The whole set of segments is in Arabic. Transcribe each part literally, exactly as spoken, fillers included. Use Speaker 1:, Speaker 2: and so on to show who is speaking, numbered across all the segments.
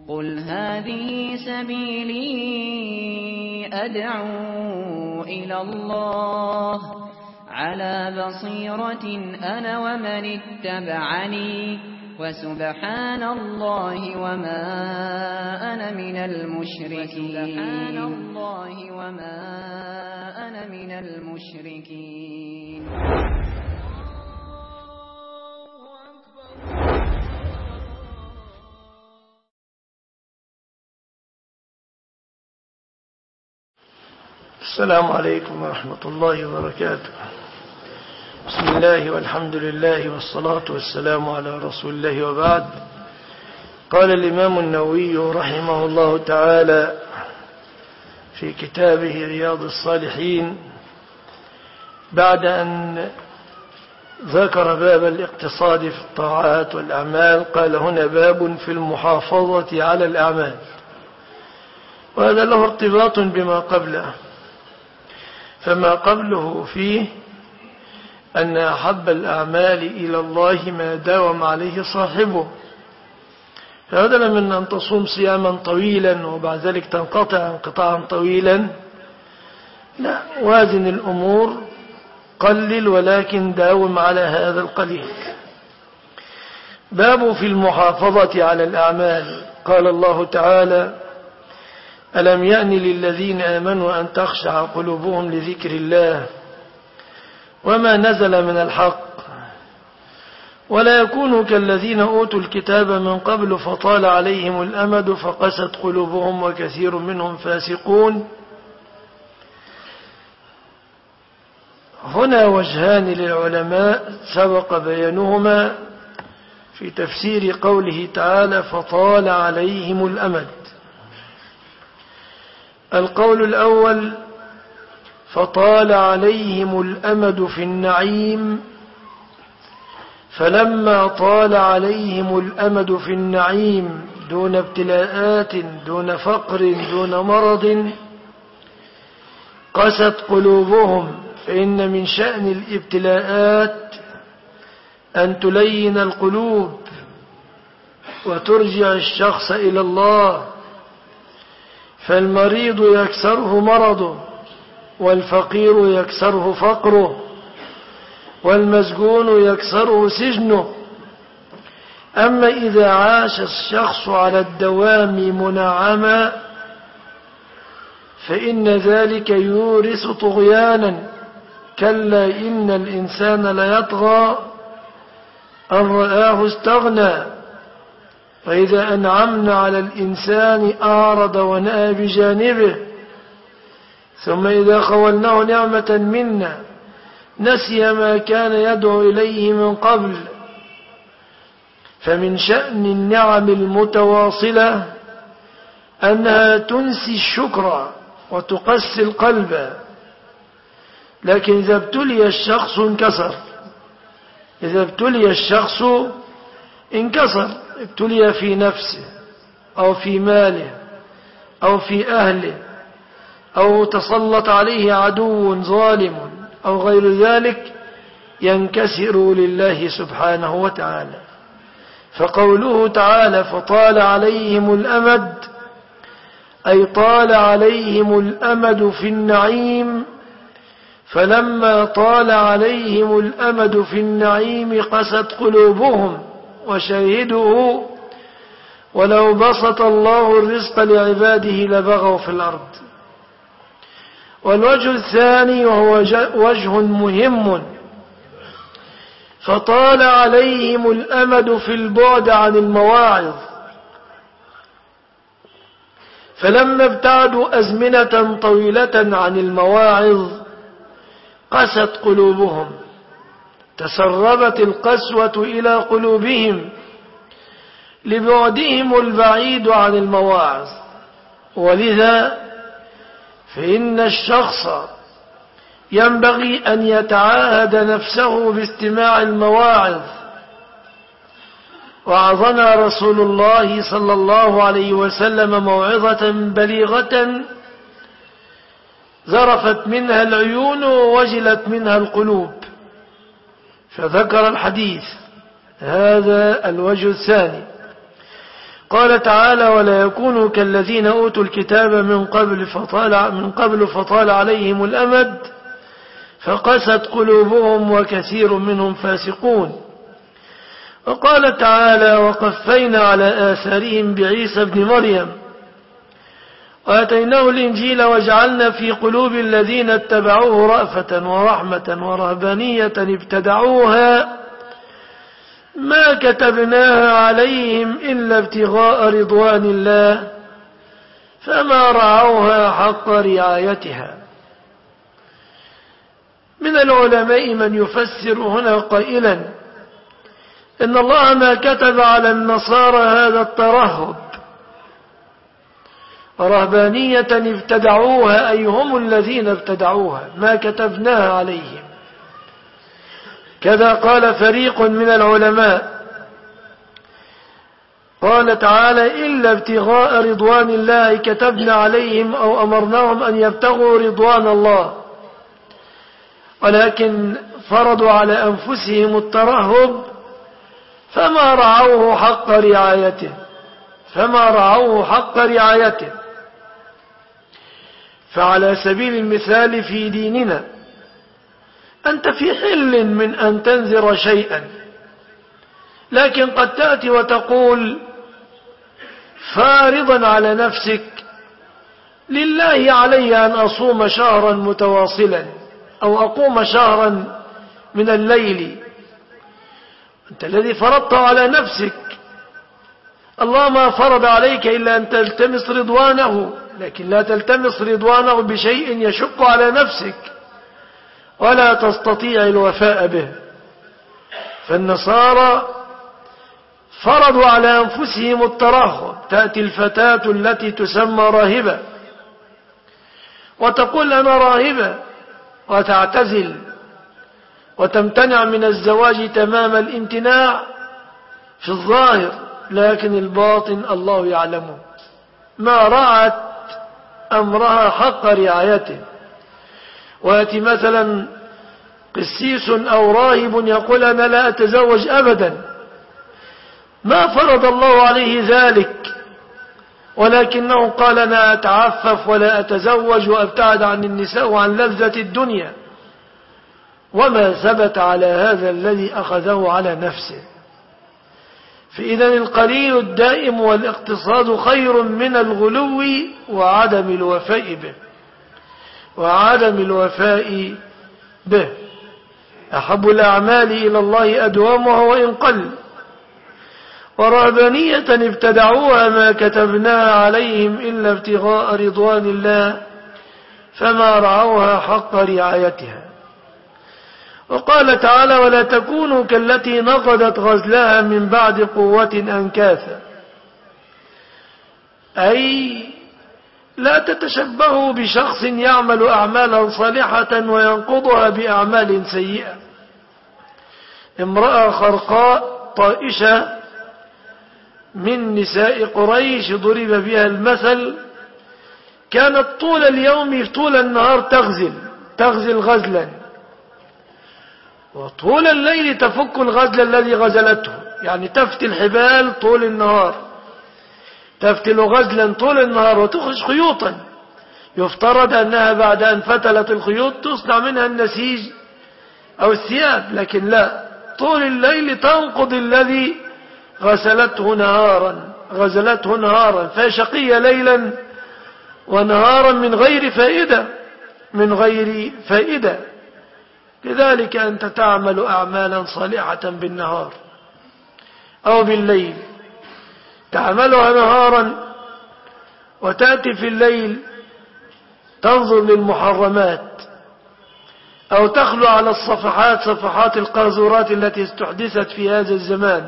Speaker 1: قل هذه سبيلي أدعو إلى الله على بصيرة أنا ومن اتبعني وسبحان الله وما أنا من المشركين سبحان الله وما أنا من المشركين.
Speaker 2: السلام عليكم ورحمة الله وبركاته. بسم الله والحمد لله والصلاة والسلام على رسول الله وبعد. قال الإمام النووي رحمه الله تعالى في كتابه رياض الصالحين بعد أن ذكر باب الاقتصاد في الطاعات والأعمال، قال هنا باب في المحافظة على الأعمال، وهذا له ارتباط بما قبله. فما قبله فيه أن أحب الأعمال إلى الله ما داوم عليه صاحبه، فهذا من أن تصوم صياما طويلا وبعد ذلك تنقطع انقطاعا طويلا، لا، وازن الأمور، قلل ولكن داوم على هذا القليل. باب في المحافظة على الأعمال. قال الله تعالى: ألم يأن للذين آمنوا أن تخشع قلوبهم لذكر الله وما نزل من الحق ولا يكونوا كالذين أوتوا الكتاب من قبل فطال عليهم الأمد فقست قلوبهم وكثير منهم فاسقون. هنا وجهان للعلماء سبق بيانهما في تفسير قوله تعالى فطال عليهم الأمد. القول الأول: فطال عليهم الأمد في النعيم، فلما طال عليهم الأمد في النعيم دون ابتلاءات دون فقر دون مرض قست قلوبهم، فإن من شأن الابتلاءات أن تلين القلوب وترجع الشخص إلى الله، فالمريض يكسره مرضه، والفقير يكسره فقره، والمسجون يكسره سجنه. أما إذا عاش الشخص على الدوام منعما فإن ذلك يورث طغيانا. كلا إن الإنسان ليطغى أن رآه استغنى. وإذا أنعمنا على الإنسان أعرض ونأى بجانبه، ثم إذا خولناه نعمة منا نسي ما كان يدعو إليه من قبل. فمن شأن النعم المتواصلة أنها تنسي الشكر وتقسي القلب، لكن إذا ابتلي الشخص انكسر. إذا ابتلي الشخص انكسر، ابتلي في نفسه أو في ماله أو في أهله أو تسلط عليه عدو ظالم أو غير ذلك، ينكسر لله سبحانه وتعالى. فقوله تعالى فطال عليهم الأمد أي طال عليهم الأمد في النعيم، فلما طال عليهم الأمد في النعيم قست قلوبهم. وشاهده: ولو بسط الله الرزق لعباده لبغوا في الأرض. والوجه الثاني وهو وجه مهم: فطال عليهم الأمد في البعد عن المواعظ، فلما ابتعدوا أزمنة طويلة عن المواعظ قست قلوبهم، تسربت القسوة إلى قلوبهم لبعدهم البعيد عن المواعظ. ولذا فإن الشخص ينبغي أن يتعاهد نفسه باستماع المواعظ. وعظنا رسول الله صلى الله عليه وسلم موعظة بليغة ذرفت منها العيون ووجلت منها القلوب، فذكر الحديث. هذا الوجه الثاني. قال تعالى ولا يكونوا كالذين أوتوا الكتاب من قبل فطال, من قبل فطال عليهم الأمد فقست قلوبهم وكثير منهم فاسقون. وقال تعالى وقفينا على آثارهم بعيسى بن مريم وآتيناه الإنجيل وجعلنا في قلوب الذين اتبعوه رأفة ورحمة ورهبانية ابتدعوها ما كتبناها عليهم إلا ابتغاء رضوان الله فما رعوها حق رعايتها. من العلماء من يفسر هنا قائلا إن الله ما كتب على النصارى هذا الترهب ورهبانية ابتدعوها أي هم الذين ابتدعوها ما كتبناها عليهم. كذا قال فريق من العلماء قال تعالى إلا ابتغاء رضوان الله كتبنا عليهم أو أمرناهم أن يبتغوا رضوان الله ولكن فرضوا على أنفسهم الترهب فما رعوه حق رعايته فما رعوه حق رعايته. فعلى سبيل المثال في ديننا أنت في حل من أن تنذر شيئا لكن قد تأتي وتقول فارضا على نفسك لله علي أن أصوم شهرا متواصلا أو أقوم شهرا من الليل. أنت الذي فرضت على نفسك. الله ما فرض عليك إلا أن تلتمس رضوانه لكن لا تلتمس رضوانه بشيء يشق على نفسك ولا تستطيع الوفاء به. فالنصارى فرضوا على أنفسهم الترهب. تأتي الفتاة التي تسمى راهبة وتقول أنا راهبة وتعتزل وتمتنع من الزواج تمام الامتناع في الظاهر لكن الباطن الله يعلمه ما رعت أمرها حق رعايته. ويأتي مثلا قسيس أو راهب يقول أنا لا أتزوج أبدا ما فرض الله عليه ذلك ولكنه قال أنا أتعفف ولا أتزوج وأبتعد عن النساء وعن لذة الدنيا وما ثبت على هذا الذي أخذه على نفسه. فإذا القليل الدائم والاقتصاد خير من الغلو وعدم الوفاء به وعدم الوفاء به. أحب الأعمال إلى الله أدومها وإن قل ورهبانية ابتدعوها ما كتبناها عليهم إلا ابتغاء رضوان الله فما رعوها حق رعايتها. وقال تعالى ولا تكونوا كالتي نقضت غزلها من بعد قوة أنكاثا أي لا تتشبهوا بشخص يعمل أعمالا صالحة وينقضها بأعمال سيئة. امرأة خرقاء طائشة من نساء قريش ضرب بها المثل كانت طول اليوم طول النهار تغزل تغزل غزلا وطول الليل تفك الغزل الذي غزلته يعني تفتل الحبال طول النهار تفتل غزلا طول النهار وتخرج خيوطا يفترض أنها بعد أن فتلت الخيوط تصنع منها النسيج أو الثياب لكن لا طول الليل تنقض الذي غسلته نهارا غزلته نهارا فشقي ليلا ونهارا من غير فائدة من غير فائدة. لذلك أنت تعمل أعمالا صالحة بالنهار أو بالليل تعملها نهارا وتأتي في الليل تنظر للمحرمات أو تخلو على الصفحات صفحات القاذورات التي استحدثت في هذا الزمان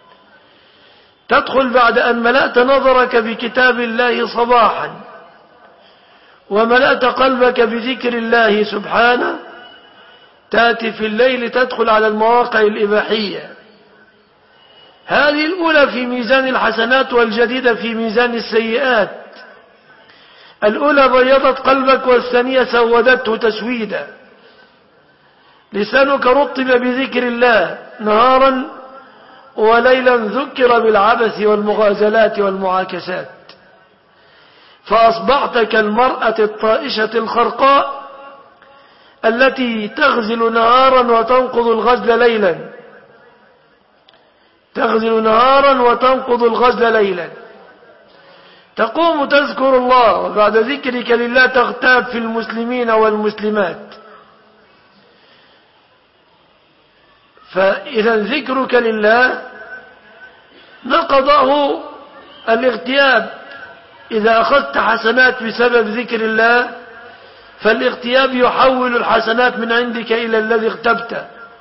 Speaker 2: تدخل بعد أن ملأت نظرك بكتاب الله صباحا وملأت قلبك بذكر الله سبحانه تأتي في الليل تدخل على المواقع الإباحية. هذه الأولى في ميزان الحسنات والجديدة في ميزان السيئات. الأولى بيضت قلبك والثانية سودته تسويدا. لسانك رطب بذكر الله نهارا وليلا ذكر بالعبث والمغازلات والمعاكسات، فأصبحت كالمرأة الطائشة الخرقاء التي تغزل نهارا وتنقض الغزل ليلا تغزل نهارا وتنقض الغزل ليلا تقوم تذكر الله، وبعد ذكرك لله تغتاب في المسلمين والمسلمات. فإذا ذكرك لله نقضه الاغتياب. إذا أخذت حسنات بسبب ذكر الله فالاغتياب يحول الحسنات من عندك إلى الذي اغتبته.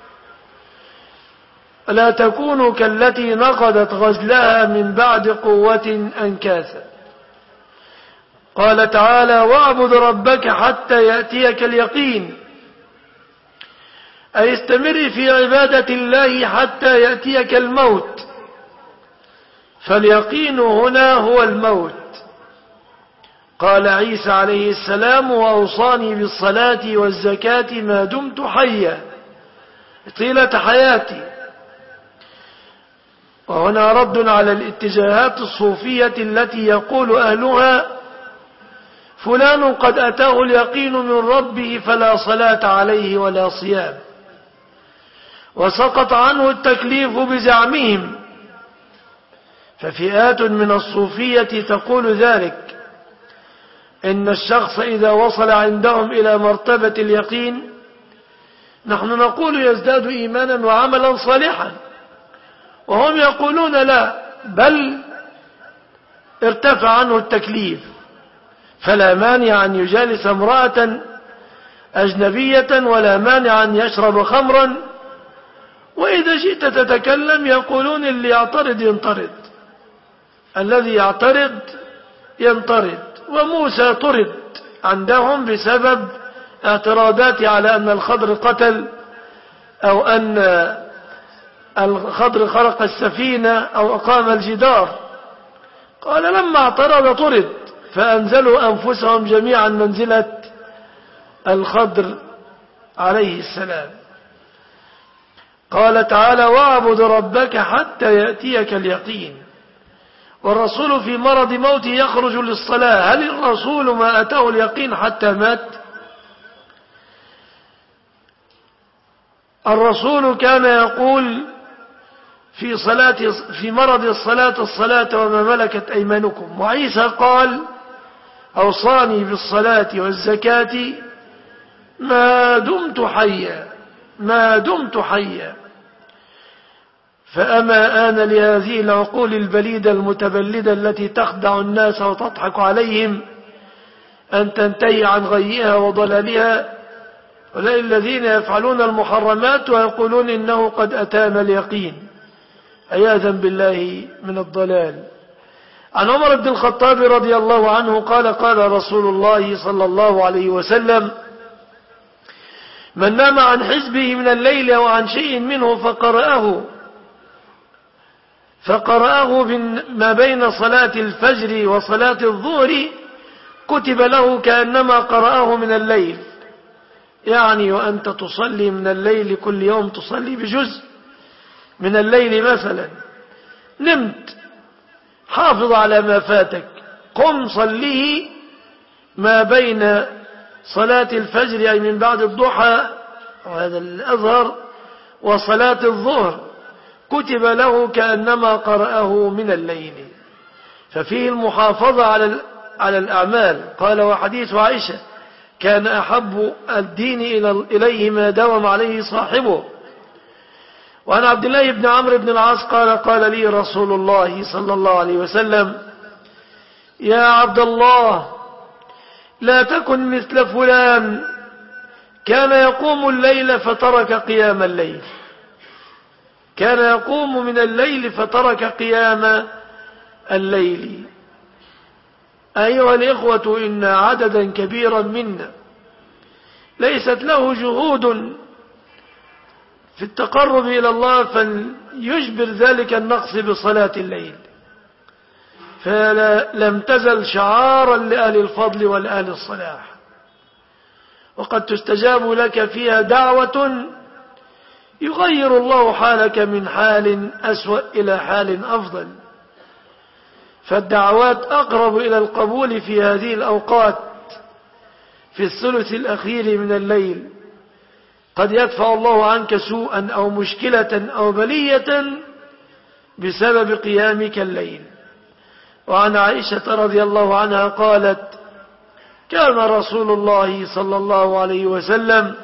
Speaker 2: لا تكونوا كالتي نقضت غزلها من بعد قوة أنكاثا. قال تعالى: واعبد ربك حتى يأتيك اليقين، أي استمر في عبادة الله حتى يأتيك الموت، فاليقين هنا هو الموت. قال عيسى عليه السلام: وأوصاني بالصلاة والزكاة ما دمت حيا، طيلة حياتي. وهنا رد على الاتجاهات الصوفية التي يقول أهلها: فلان قد أتاه اليقين من ربه فلا صلاة عليه ولا صيام، وسقط عنه التكليف بزعمهم. ففئات من الصوفية تقول ذلك، إن الشخص إذا وصل عندهم إلى مرتبة اليقين، نحن نقول يزداد إيمانا وعملا صالحا، وهم يقولون لا، بل ارتفع عنه التكليف، فلا مانع أن يجالس امرأة أجنبية، ولا مانع أن يشرب خمرا. وإذا جئت تتكلم يقولون اللي يعترض ينطرد، الذي يعترض ينطرد. وموسى طرد عندهم بسبب اعتراضاته على أن الخضر قتل، أو أن الخضر خرق السفينة أو أقام الجدار. قال لما اعترض طرد، فأنزلوا أنفسهم جميعا منزلة الخضر عليه السلام. قال تعالى: واعبد ربك حتى يأتيك اليقين. والرسول في مرض موته يخرج للصلاة، هل الرسول ما أتاه اليقين حتى مات؟ الرسول كان يقول في صلاة في مرض الصلاة الصلاة وما ملكت أيمانكم. وعيسى قال: أوصاني بالصلاة والزكاة ما دمت حيا ما دمت حيا. فأما آن لهذه العقول البليدة المتبلدة التي تخدع الناس وتضحك عليهم أن تنتهي عن غيها وضلالها، أولئك الذين يفعلون المحرمات ويقولون إنه قد أتانا اليقين، عياذا بالله من الضلال. عن عمر بن الخطاب رضي الله عنه قال: قال رسول الله صلى الله عليه وسلم: من نام عن حزبه من الليل أو عن شيء منه فقرأه فقرأه ما بين صلاة الفجر وصلاة الظهر كتب له كأنما قرأه من الليل. يعني وأنت تصلي من الليل كل يوم تصلي بجزء من الليل مثلا، نمت، حافظ على ما فاتك، قم صليه ما بين صلاة الفجر أي من بعد الضحى، وهذا الأظهر، وصلاة الظهر، كتب له كأنما قرأه من الليل. ففيه المحافظة على على الأعمال. قال: وحديث عائشة: كان أحب الدين إليه ما داوم عليه صاحبه. وعن عبد الله بن عمرو بن العاص قال: قال لي رسول الله صلى الله عليه وسلم: يا عبد الله، لا تكن مثل فلان كان يقوم الليل فترك قيام الليل كان يقوم من الليل فترك قيام الليل. أيها الإخوة، إن عددا كبيرا منا ليست له جهود في التقرب إلى الله فليجبر ذلك النقص بصلاة الليل، فلم تزل شعارا لأهل الفضل والأهل الصلاح، وقد تستجاب لك فيها دعوة يغير الله حالك من حال أسوأ إلى حال أفضل. فالدعوات أقرب إلى القبول في هذه الأوقات، في الثلث الأخير من الليل. قد يدفع الله عنك سوءا أو مشكلة أو بلية بسبب قيامك الليل. وعن عائشة رضي الله عنها قالت: كان رسول الله صلى الله عليه وسلم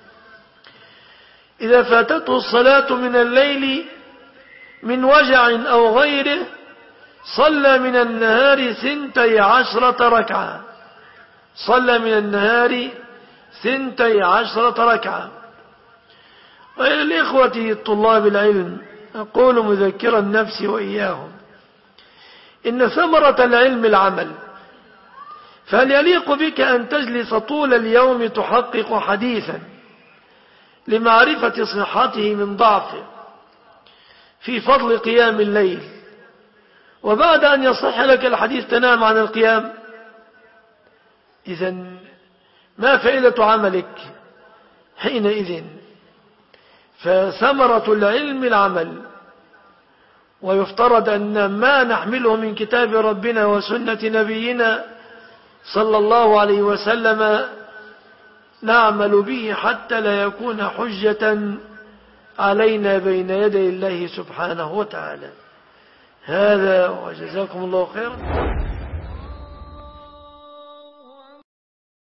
Speaker 2: إذا فاتته الصلاة من الليل من وجع أو غيره صلى من النهار ثنتي عشرة ركعة صلى من النهار ثنتي عشرة ركعة. وإلى الإخوة طلاب العلم أقول مذكرا نفسي وإياهم إن ثمرة العلم العمل، فهل يليق بك أن تجلس طول اليوم تحقق حديثا لمعرفة صحته من ضعفه في فضل قيام الليل، وبعد أن يصح لك الحديث تنام عن القيام؟ إذن ما فائدة عملك حينئذ؟ فثمرة العلم العمل، ويفترض أن ما نحمله من كتاب ربنا وسنة نبينا صلى الله عليه وسلم نعمل به حتى لا يكون حجة علينا بين يدي الله سبحانه وتعالى. هذا وجزاكم الله خيرا.